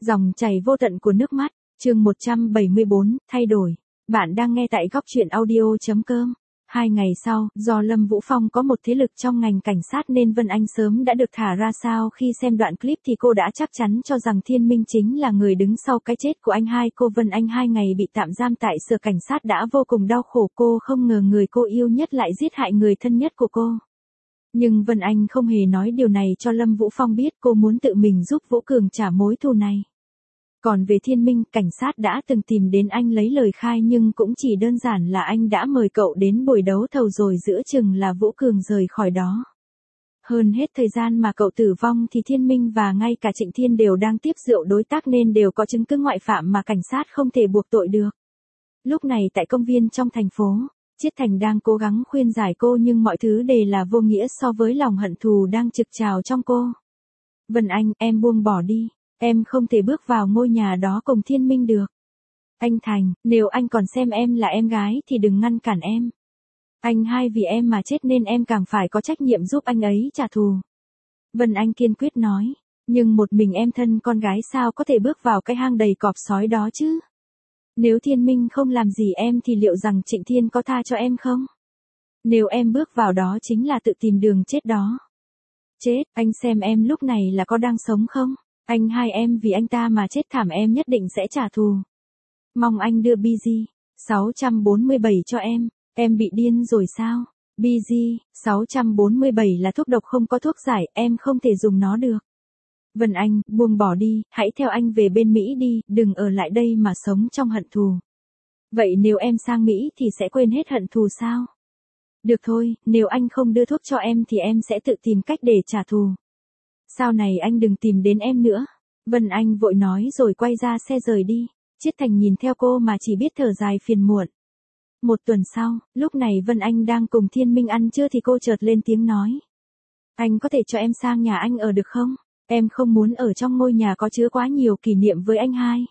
Dòng chảy vô tận của nước mắt, chương 174, thay đổi. Bạn đang nghe tại góc chuyện audio.com. 2 ngày sau, do Lâm Vũ Phong có một thế lực trong ngành cảnh sát nên Vân Anh sớm đã được thả ra sao. Khi xem đoạn clip thì cô đã chắc chắn cho rằng Thiên Minh chính là người đứng sau cái chết của anh hai cô. Vân Anh 2 ngày bị tạm giam tại sở cảnh sát đã vô cùng đau khổ, cô không ngờ người cô yêu nhất lại giết hại người thân nhất của cô. Nhưng Vân Anh không hề nói điều này cho Lâm Vũ Phong biết, cô muốn tự mình giúp Vũ Cường trả mối thù này. Còn về Thiên Minh, cảnh sát đã từng tìm đến anh lấy lời khai nhưng cũng chỉ đơn giản là anh đã mời cậu đến buổi đấu thầu rồi giữa chừng là Vũ Cường rời khỏi đó. Hơn hết thời gian mà cậu tử vong thì Thiên Minh và ngay cả Trịnh Thiên đều đang tiếp rượu đối tác nên đều có chứng cứ ngoại phạm mà cảnh sát không thể buộc tội được. Lúc này tại công viên trong thành phố, Chiết Thành đang cố gắng khuyên giải cô nhưng mọi thứ đều là vô nghĩa so với lòng hận thù đang trực trào trong cô. Vân Anh, em buông bỏ đi. Em không thể bước vào ngôi nhà đó cùng Thiên Minh được. Anh Thành, nếu anh còn xem em là em gái thì đừng ngăn cản em. Anh hai vì em mà chết nên em càng phải có trách nhiệm giúp anh ấy trả thù. Vân Anh kiên quyết nói, nhưng một mình em thân con gái sao có thể bước vào cái hang đầy cọp sói đó chứ? Nếu Thiên Minh không làm gì em thì liệu rằng Trịnh Thiên có tha cho em không? Nếu em bước vào đó chính là tự tìm đường chết đó. Chết, anh xem em lúc này là có đang sống không? Anh hai em vì anh ta mà chết thảm, em nhất định sẽ trả thù. Mong anh đưa BG 647 cho em bị điên rồi sao? BG 647 là thuốc độc không có thuốc giải, em không thể dùng nó được. Vân Anh, buông bỏ đi, hãy theo anh về bên Mỹ đi, đừng ở lại đây mà sống trong hận thù. Vậy nếu em sang Mỹ thì sẽ quên hết hận thù sao? Được thôi, nếu anh không đưa thuốc cho em thì em sẽ tự tìm cách để trả thù. Sau này anh đừng tìm đến em nữa. Vân Anh vội nói rồi quay ra xe rời đi. Chiết Thành nhìn theo cô mà chỉ biết thở dài phiền muộn. Một tuần sau, lúc này Vân Anh đang cùng Thiên Minh ăn trưa thì cô chợt lên tiếng nói. Anh có thể cho em sang nhà anh ở được không? Em không muốn ở trong ngôi nhà có chứa quá nhiều kỷ niệm với anh hai.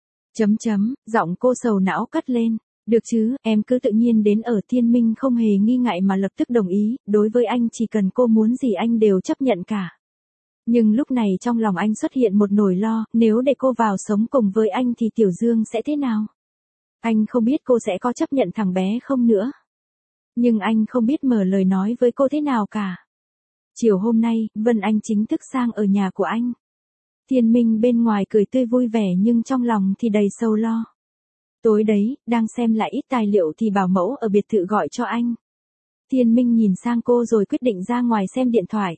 Giọng cô sầu não cất lên. Được chứ, em cứ tự nhiên đến ở. Thiên Minh không hề nghi ngại mà lập tức đồng ý, đối với anh chỉ cần cô muốn gì anh đều chấp nhận cả. Nhưng lúc này trong lòng anh xuất hiện một nỗi lo, nếu để cô vào sống cùng với anh thì Tiểu Dương sẽ thế nào? Anh không biết cô sẽ có chấp nhận thằng bé không nữa. Nhưng anh không biết mở lời nói với cô thế nào cả. Chiều hôm nay, Vân Anh chính thức sang ở nhà của anh. Thiên Minh bên ngoài cười tươi vui vẻ nhưng trong lòng thì đầy sầu lo. Tối đấy, đang xem lại ít tài liệu thì bảo mẫu ở biệt thự gọi cho anh. Thiên Minh nhìn sang cô rồi quyết định ra ngoài xem điện thoại.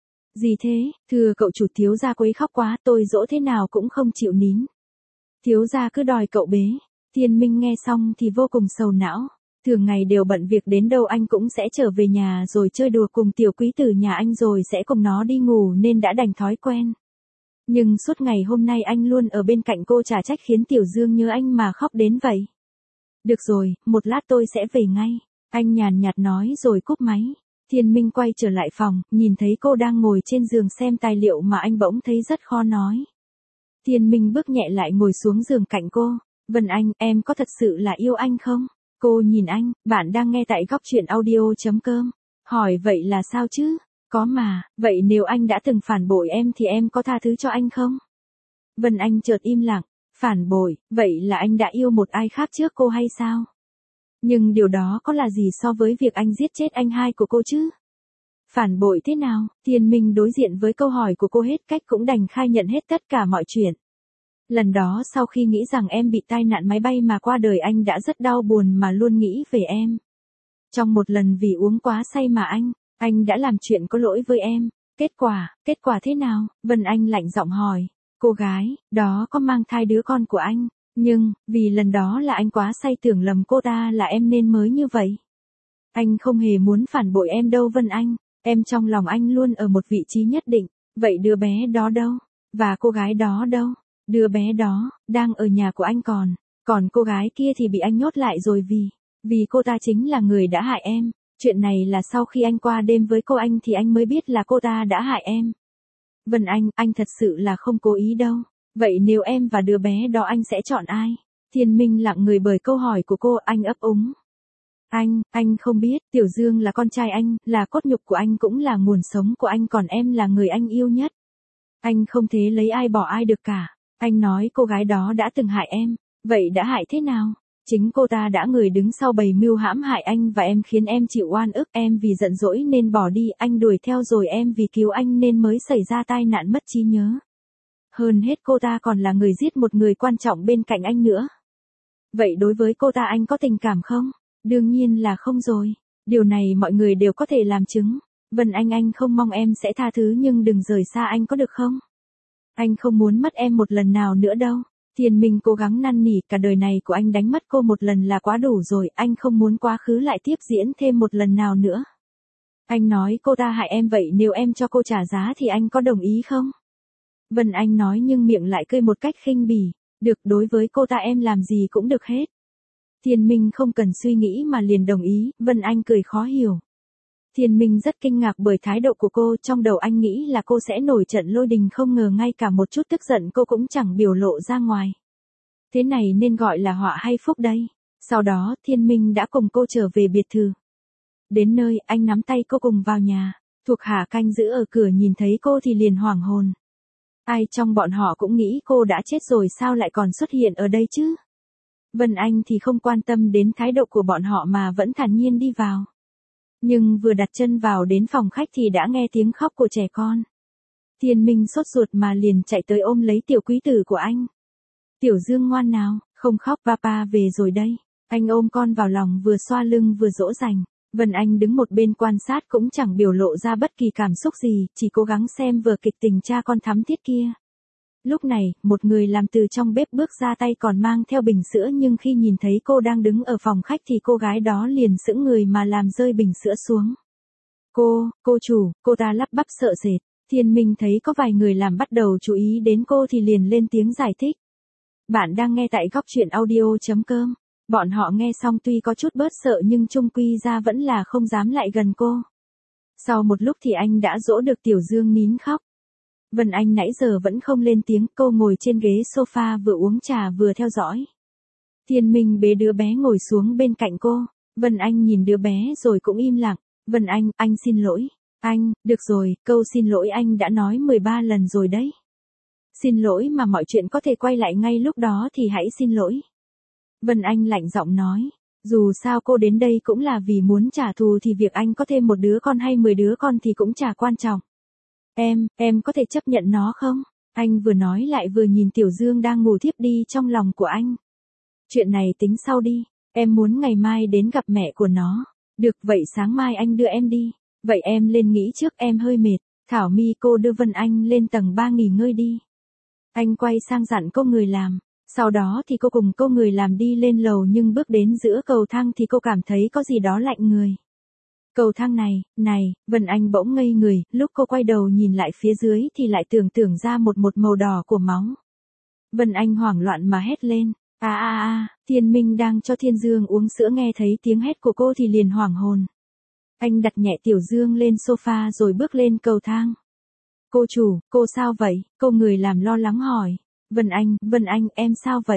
Gì thế, thưa cậu chủ, thiếu gia quấy khóc quá, tôi dỗ thế nào cũng không chịu nín. Thiếu gia cứ đòi cậu bế. Thiên Minh nghe xong thì vô cùng sầu não. Thường ngày đều bận việc, đến đâu anh cũng sẽ trở về nhà rồi chơi đùa cùng tiểu quý tử nhà anh rồi sẽ cùng nó đi ngủ nên đã đành thói quen. Nhưng suốt ngày hôm nay anh luôn ở bên cạnh cô, chả trách khiến Tiểu Dương nhớ anh mà khóc đến vậy. Được rồi, một lát tôi sẽ về ngay. Anh nhàn nhạt nói rồi cúp máy. Thiên Minh quay trở lại phòng, nhìn thấy cô đang ngồi trên giường xem tài liệu mà anh bỗng thấy rất khó nói. Thiên Minh bước nhẹ lại ngồi xuống giường cạnh cô. Vân Anh, em có thật sự là yêu anh không? Cô nhìn anh, bạn đang nghe tại góc chuyện audio.com. Hỏi vậy là sao chứ? Có mà, vậy nếu anh đã từng phản bội em thì em có tha thứ cho anh không? Vân Anh chợt im lặng. Phản bội, vậy là anh đã yêu một ai khác trước cô hay sao? Nhưng điều đó có là gì so với việc anh giết chết anh hai của cô chứ? Phản bội thế nào? Thiên Minh đối diện với câu hỏi của cô hết cách cũng đành khai nhận hết tất cả mọi chuyện. Lần đó sau khi nghĩ rằng em bị tai nạn máy bay mà qua đời anh đã rất đau buồn mà luôn nghĩ về em. Trong một lần vì uống quá say mà anh đã làm chuyện có lỗi với em. Kết quả thế nào? Vân Anh lạnh giọng hỏi. Cô gái, đó có mang thai đứa con của anh. Nhưng, vì lần đó là anh quá say tưởng lầm cô ta là em nên mới như vậy. Anh không hề muốn phản bội em đâu Vân Anh. Em trong lòng anh luôn ở một vị trí nhất định. Vậy đứa bé đó đâu? Và cô gái đó đâu? Đứa bé đó, đang ở nhà của anh còn cô gái kia thì bị anh nhốt lại rồi vì cô ta chính là người đã hại em. Chuyện này là sau khi anh qua đêm với cô anh thì anh mới biết là cô ta đã hại em. Vân Anh thật sự là không cố ý đâu. Vậy nếu em và đứa bé đó anh sẽ chọn ai? Thiên Minh lặng người bởi câu hỏi của cô, anh ấp úng. Anh không biết, Tiểu Dương là con trai anh, là cốt nhục của anh cũng là nguồn sống của anh, còn em là người anh yêu nhất. Anh không thể lấy ai bỏ ai được cả. Anh nói cô gái đó đã từng hại em, vậy đã hại thế nào? Chính cô ta đã người đứng sau bày mưu hãm hại anh và em khiến em chịu oan ức, em vì giận dỗi nên bỏ đi, anh đuổi theo rồi em vì cứu anh nên mới xảy ra tai nạn mất trí nhớ. Hơn hết cô ta còn là người giết một người quan trọng bên cạnh anh nữa. Vậy đối với cô ta anh có tình cảm không? Đương nhiên là không rồi. Điều này mọi người đều có thể làm chứng. Vân anh không mong em sẽ tha thứ nhưng đừng rời xa anh có được không? Anh không muốn mất em một lần nào nữa đâu. Thiên Minh cố gắng năn nỉ, cả đời này của anh đánh mất cô một lần là quá đủ rồi, anh không muốn quá khứ lại tiếp diễn thêm một lần nào nữa. Anh nói cô ta hại em, vậy nếu em cho cô trả giá thì anh có đồng ý không? Vân Anh nói nhưng miệng lại cười một cách khinh bỉ. Được, đối với cô ta em làm gì cũng được hết. Thiên Minh không cần suy nghĩ mà liền đồng ý, Vân Anh cười khó hiểu. Thiên Minh rất kinh ngạc bởi thái độ của cô, trong đầu anh nghĩ là cô sẽ nổi trận lôi đình, không ngờ ngay cả một chút tức giận cô cũng chẳng biểu lộ ra ngoài. Thế này nên gọi là họa hay phúc đây? Sau đó Thiên Minh đã cùng cô trở về biệt thự. Đến nơi anh nắm tay cô cùng vào nhà, thuộc hạ canh giữ ở cửa nhìn thấy cô thì liền hoảng hồn. Ai trong bọn họ cũng nghĩ cô đã chết rồi, sao lại còn xuất hiện ở đây chứ? Vân Anh thì không quan tâm đến thái độ của bọn họ mà vẫn thản nhiên đi vào. Nhưng vừa đặt chân vào đến phòng khách thì đã nghe tiếng khóc của trẻ con. Thiên Minh sốt ruột mà liền chạy tới ôm lấy tiểu quý tử của anh. Tiểu Dương ngoan nào, không khóc, papa về rồi đây. Anh ôm con vào lòng vừa xoa lưng vừa dỗ dành. Vân Anh đứng một bên quan sát cũng chẳng biểu lộ ra bất kỳ cảm xúc gì, chỉ cố gắng xem vở kịch tình cha con thắm thiết kia. Lúc này, một người làm từ trong bếp bước ra, tay còn mang theo bình sữa, nhưng khi nhìn thấy cô đang đứng ở phòng khách thì cô gái đó liền sững người mà làm rơi bình sữa xuống. Cô chủ, cô ta lắp bắp sợ sệt. Thiên Minh thấy có vài người làm bắt đầu chú ý đến cô thì liền lên tiếng giải thích. Bạn đang nghe tại góc truyện audio.com. Bọn họ nghe xong tuy có chút bớt sợ nhưng chung quy ra vẫn là không dám lại gần cô. Sau một lúc thì anh đã dỗ được Tiểu Dương nín khóc. Vân Anh nãy giờ vẫn không lên tiếng, cô ngồi trên ghế sofa vừa uống trà vừa theo dõi. Thiên Minh bế đứa bé ngồi xuống bên cạnh cô. Vân Anh nhìn đứa bé rồi cũng im lặng. Vân anh xin lỗi. Anh, được rồi, câu xin lỗi anh đã nói 13 lần rồi đấy. Xin lỗi mà mọi chuyện có thể quay lại ngay lúc đó thì hãy xin lỗi. Vân Anh lạnh giọng nói. Dù sao cô đến đây cũng là vì muốn trả thù thì việc anh có thêm một đứa con hay 10 đứa con thì cũng chả quan trọng. Em có thể chấp nhận nó không? Anh vừa nói lại vừa nhìn Tiểu Dương đang ngủ thiếp đi trong lòng của anh. Chuyện này tính sau đi, em muốn ngày mai đến gặp mẹ của nó. Được, vậy sáng mai anh đưa em đi. Vậy em lên nghỉ trước, em hơi mệt. Thảo My, cô đưa Vân Anh lên tầng 3 nghỉ ngơi đi. Anh quay sang dặn cô người làm. Sau đó thì cô cùng cô người làm đi lên lầu, nhưng bước đến giữa cầu thang thì cô cảm thấy có gì đó lạnh người. Cầu thang này, Vân Anh bỗng ngây người, lúc cô quay đầu nhìn lại phía dưới thì lại tưởng ra một màu đỏ của máu. Vân Anh hoảng loạn mà hét lên. Thiên Minh đang cho Thiên Dương uống sữa nghe thấy tiếng hét của cô thì liền hoảng hồn. Anh đặt nhẹ Tiểu Dương lên sofa rồi bước lên cầu thang. Cô chủ, cô sao vậy? Cô người làm lo lắng hỏi. Vân Anh, em sao vậy?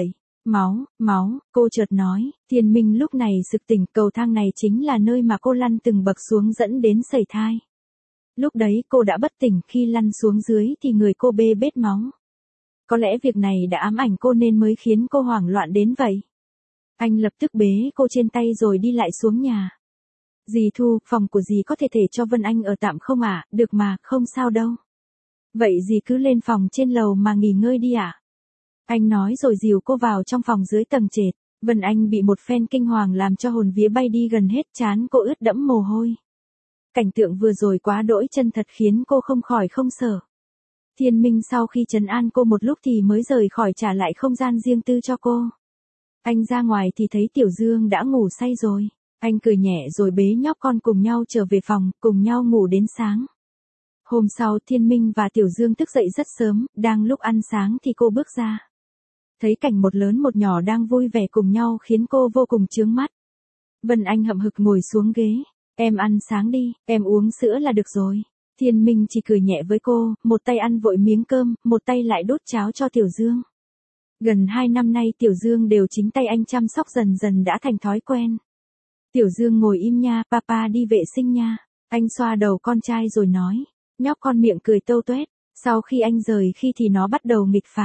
Máu, cô chợt nói. Thiên Minh lúc này sực tỉnh, cầu thang này chính là nơi mà cô lăn từng bậc xuống dẫn đến sẩy thai. Lúc đấy cô đã bất tỉnh, khi lăn xuống dưới thì người cô bê bết máu. Có lẽ việc này đã ám ảnh cô nên mới khiến cô hoảng loạn đến vậy. Anh lập tức bế cô trên tay rồi đi lại xuống nhà. Dì Thu, phòng của dì có thể cho Vân Anh ở tạm không ạ? Được mà, không sao đâu. Vậy dì cứ lên phòng trên lầu mà nghỉ ngơi đi ạ. Anh nói rồi dìu cô vào trong phòng dưới tầng trệt. Vân Anh bị một phen kinh hoàng làm cho hồn vía bay đi gần hết, trán cô ướt đẫm mồ hôi. Cảnh tượng vừa rồi quá đỗi chân thật khiến cô không khỏi không sở. Thiên Minh sau khi trấn an cô một lúc thì mới rời khỏi, trả lại không gian riêng tư cho cô. Anh ra ngoài thì thấy Tiểu Dương đã ngủ say rồi. Anh cười nhẹ rồi bế nhóc con cùng nhau trở về phòng, cùng nhau ngủ đến sáng. Hôm sau Thiên Minh và Tiểu Dương thức dậy rất sớm, đang lúc ăn sáng thì cô bước ra. Thấy cảnh một lớn một nhỏ đang vui vẻ cùng nhau khiến cô vô cùng chướng mắt. Vân Anh hậm hực ngồi xuống ghế. Em ăn sáng đi, em uống sữa là được rồi. Thiên Minh chỉ cười nhẹ với cô, một tay ăn vội miếng cơm, một tay lại đút cháo cho Tiểu Dương. Gần 2 năm nay Tiểu Dương đều chính tay anh chăm sóc, dần dần đã thành thói quen. Tiểu Dương ngồi im nha, papa đi vệ sinh nha. Anh xoa đầu con trai rồi nói. Nhóc con miệng cười tâu tuét. Sau khi anh rời khi thì nó bắt đầu nghịch phá.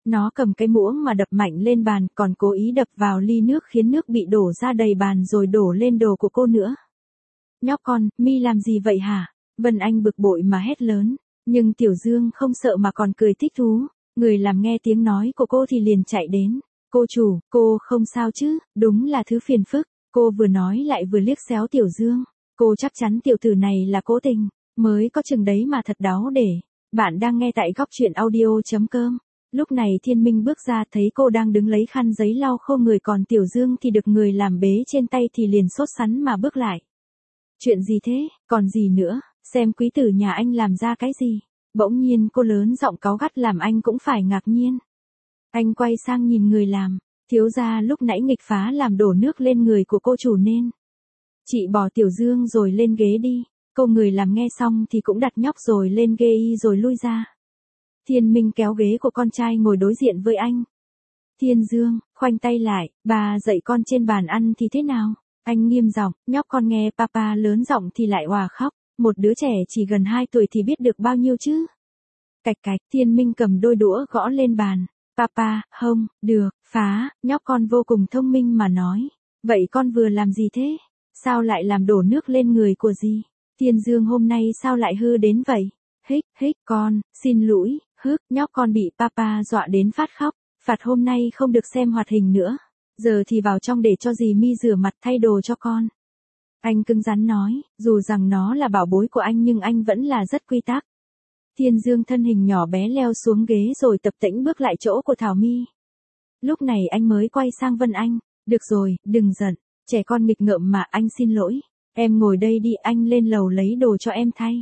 Nó cầm cái muỗng mà đập mạnh lên bàn, còn cố ý đập vào ly nước khiến nước bị đổ ra đầy bàn rồi đổ lên đồ của cô nữa. Nhóc con, mi làm gì vậy hả? Vân Anh bực bội mà hét lớn, nhưng Tiểu Dương không sợ mà còn cười thích thú. Người làm nghe tiếng nói của cô thì liền chạy đến. Cô chủ, cô không sao chứ, đúng là thứ phiền phức. Cô vừa nói lại vừa liếc xéo Tiểu Dương. Cô chắc chắn tiểu tử này là cố tình, mới có chừng đấy mà thật đáo để. Bạn đang nghe tại góc truyện audio.com. Lúc này Thiên Minh bước ra thấy cô đang đứng lấy khăn giấy lau khô người, còn Tiểu Dương thì được người làm bế trên tay thì liền sốt sắng mà bước lại. Chuyện gì thế, còn gì nữa, xem quý tử nhà anh làm ra cái gì. Bỗng nhiên cô lớn giọng cáu gắt làm anh cũng phải ngạc nhiên. Anh quay sang nhìn người làm, thiếu gia lúc nãy nghịch phá làm đổ nước lên người của cô chủ nên. Chị bỏ Tiểu Dương rồi lên ghế đi. Cô người làm nghe xong thì cũng đặt nhóc rồi lên ghế y rồi lui ra. Thiên Minh kéo ghế của con trai ngồi đối diện với anh. Thiên Dương, khoanh tay lại, bà dạy con trên bàn ăn thì thế nào? Anh nghiêm giọng, nhóc con nghe papa lớn giọng thì lại òa khóc. Một đứa trẻ chỉ gần 2 tuổi thì biết được bao nhiêu chứ? Cạch cạch, Thiên Minh cầm đôi đũa gõ lên bàn. Papa, không, được, phá, nhóc con vô cùng thông minh mà nói. Vậy con vừa làm gì thế? Sao lại làm đổ nước lên người của gì? Thiên Dương hôm nay sao lại hư đến vậy? Hích, con, xin lỗi, nhóc con bị papa dọa đến phát khóc. Phạt hôm nay không được xem hoạt hình nữa. Giờ thì vào trong để cho dì Mi rửa mặt thay đồ cho con. Anh cứng rắn nói, dù rằng nó là bảo bối của anh nhưng anh vẫn là rất quy tắc. Thiên Dương thân hình nhỏ bé leo xuống ghế rồi tập tễnh bước lại chỗ của Thảo My. Lúc này anh mới quay sang Vân Anh, được rồi, đừng giận, trẻ con nghịch ngợm mà, anh xin lỗi. Em ngồi đây đi, anh lên lầu lấy đồ cho em thay.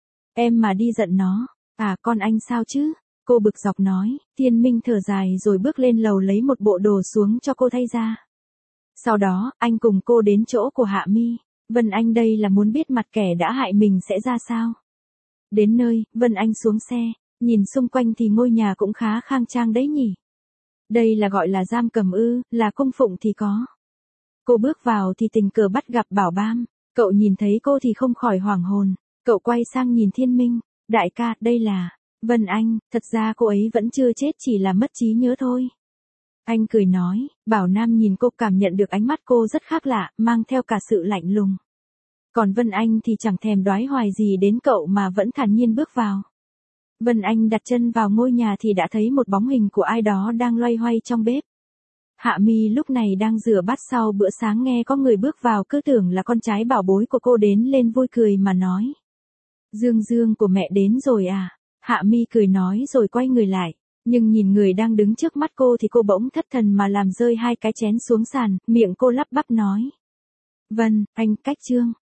Em mà đi giận nó, à con anh sao chứ? Cô bực dọc nói. Thiên Minh thở dài rồi bước lên lầu lấy một bộ đồ xuống cho cô thay ra. Sau đó, anh cùng cô đến chỗ của Hạ Mi. Vân Anh đây là muốn biết mặt kẻ đã hại mình sẽ ra sao. Đến nơi, Vân Anh xuống xe, nhìn xung quanh thì ngôi nhà cũng khá khang trang đấy nhỉ. Đây là gọi là giam cầm ư, là cung phụng thì có. Cô bước vào thì tình cờ bắt gặp Bảo Bam, cậu nhìn thấy cô thì không khỏi hoảng hồn, cậu quay sang nhìn Thiên Minh, đại ca, đây là Vân Anh, thật ra cô ấy vẫn chưa chết chỉ là mất trí nhớ thôi. Anh cười nói, Bảo Nam nhìn cô cảm nhận được ánh mắt cô rất khác lạ, mang theo cả sự lạnh lùng. Còn Vân Anh thì chẳng thèm đoái hoài gì đến cậu mà vẫn thản nhiên bước vào. Vân Anh đặt chân vào ngôi nhà thì đã thấy một bóng hình của ai đó đang loay hoay trong bếp. Hạ Mi lúc này đang rửa bát sau bữa sáng nghe có người bước vào cứ tưởng là con trai bảo bối của cô đến lên vui cười mà nói. Dương của mẹ đến rồi à? Hạ Mi cười nói rồi quay người lại. Nhưng nhìn người đang đứng trước mắt cô thì cô bỗng thất thần mà làm rơi 2 cái chén xuống sàn, miệng cô lắp bắp nói. Vân, anh cách Trương.